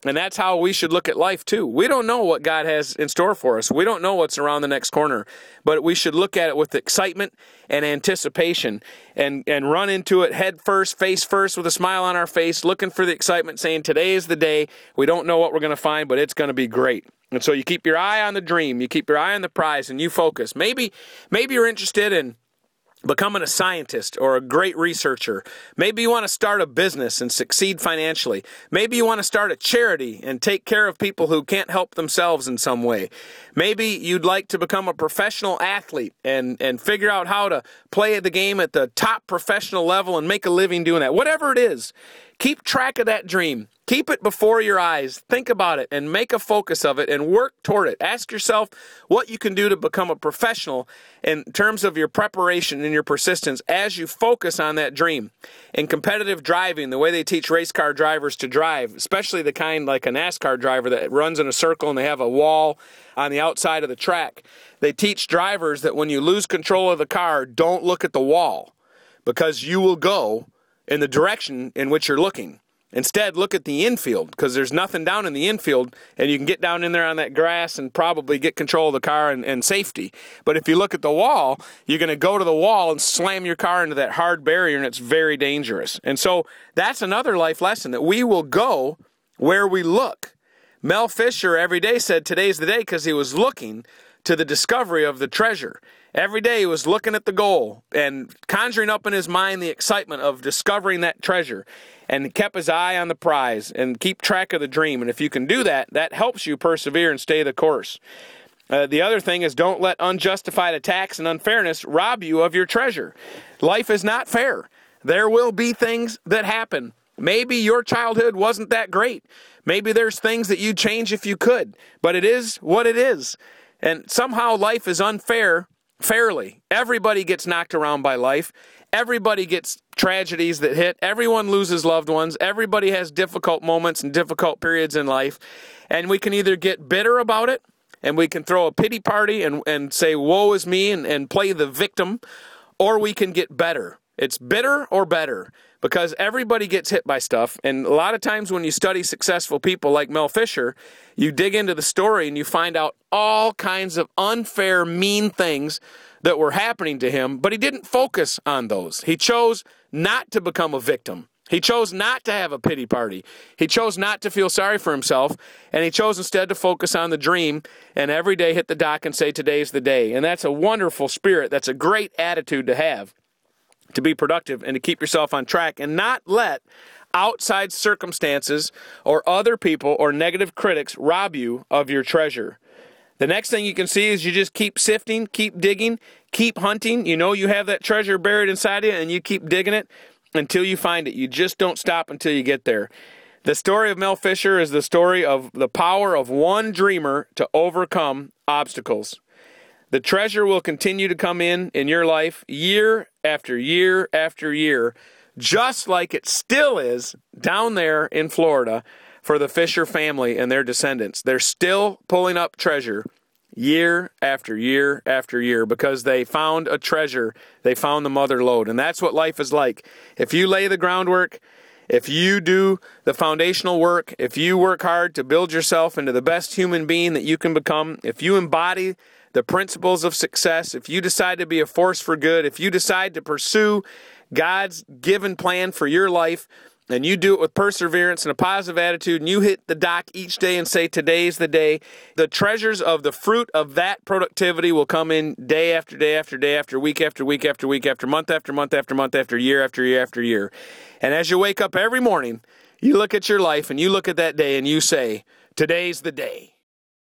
And that's how we should look at life too. We don't know what God has in store for us. We don't know what's around the next corner, but we should look at it with excitement and anticipation and run into it head first, face first, with a smile on our face, looking for the excitement, saying today is the day. We don't know what we're going to find, but it's going to be great. And so you keep your eye on the dream, you keep your eye on the prize, and you focus. Maybe you're interested in becoming a scientist or a great researcher. Maybe you want to start a business and succeed financially. Maybe you want to start a charity and take care of people who can't help themselves in some way. Maybe you'd like to become a professional athlete and figure out how to play the game at the top professional level and make a living doing that. Whatever it is, keep track of that dream. Keep it before your eyes. Think about it and make a focus of it and work toward it. Ask yourself what you can do to become a professional in terms of your preparation and your persistence as you focus on that dream. In competitive driving, the way they teach race car drivers to drive, especially the kind like a NASCAR driver that runs in a circle and they have a wall on the outside of the track, they teach drivers that when you lose control of the car, don't look at the wall because you will go in the direction in which you're looking. Instead, look at the infield because there's nothing down in the infield and you can get down in there on that grass and probably get control of the car and safety. But if you look at the wall, you're going to go to the wall and slam your car into that hard barrier and it's very dangerous. And so that's another life lesson, that we will go where we look. Mel Fisher every day said today's the day because he was looking to the discovery of the treasure. Every day he was looking at the goal and conjuring up in his mind the excitement of discovering that treasure, and kept his eye on the prize and keep track of the dream. And if you can do that, that helps you persevere and stay the course. The other thing is, don't let unjustified attacks and unfairness rob you of your treasure. Life is not fair. There will be things that happen. Maybe your childhood wasn't that great. Maybe there's things that you'd change if you could, but it is what it is. And somehow life is unfair fairly. Everybody gets knocked around by life. Everybody gets tragedies that hit. Everyone loses loved ones. Everybody has difficult moments and difficult periods in life. And we can either get bitter about it and we can throw a pity party and say, woe is me, and play the victim, or we can get better. It's bitter or better, because everybody gets hit by stuff. And a lot of times when you study successful people like Mel Fisher, you dig into the story and you find out all kinds of unfair, mean things that were happening to him, but he didn't focus on those. He chose not to become a victim. He chose not to have a pity party. He chose not to feel sorry for himself, and he chose instead to focus on the dream and every day hit the dock and say, today's the day. And that's a wonderful spirit. That's a great attitude to have, to be productive and to keep yourself on track and not let outside circumstances or other people or negative critics rob you of your treasure. The next thing you can see is you just keep sifting, keep digging, keep hunting. You know you have that treasure buried inside you, and you keep digging it until you find it. You just don't stop until you get there. The story of Mel Fisher is the story of the power of one dreamer to overcome obstacles. The treasure will continue to come in your life year after year after year, just like it still is down there in Florida for the Fisher family and their descendants. They're still pulling up treasure year after year after year because they found a treasure. They found the mother lode. And that's what life is like. If you lay the groundwork, if you do the foundational work, if you work hard to build yourself into the best human being that you can become, if you embody the principles of success, if you decide to be a force for good, if you decide to pursue God's given plan for your life, and you do it with perseverance and a positive attitude, and you hit the dock each day and say, today's the day, the treasures of the fruit of that productivity will come in day after day after day after week after week after week after month after month after month after year after year after year. And as you wake up every morning, you look at your life and you look at that day and you say, today's the day.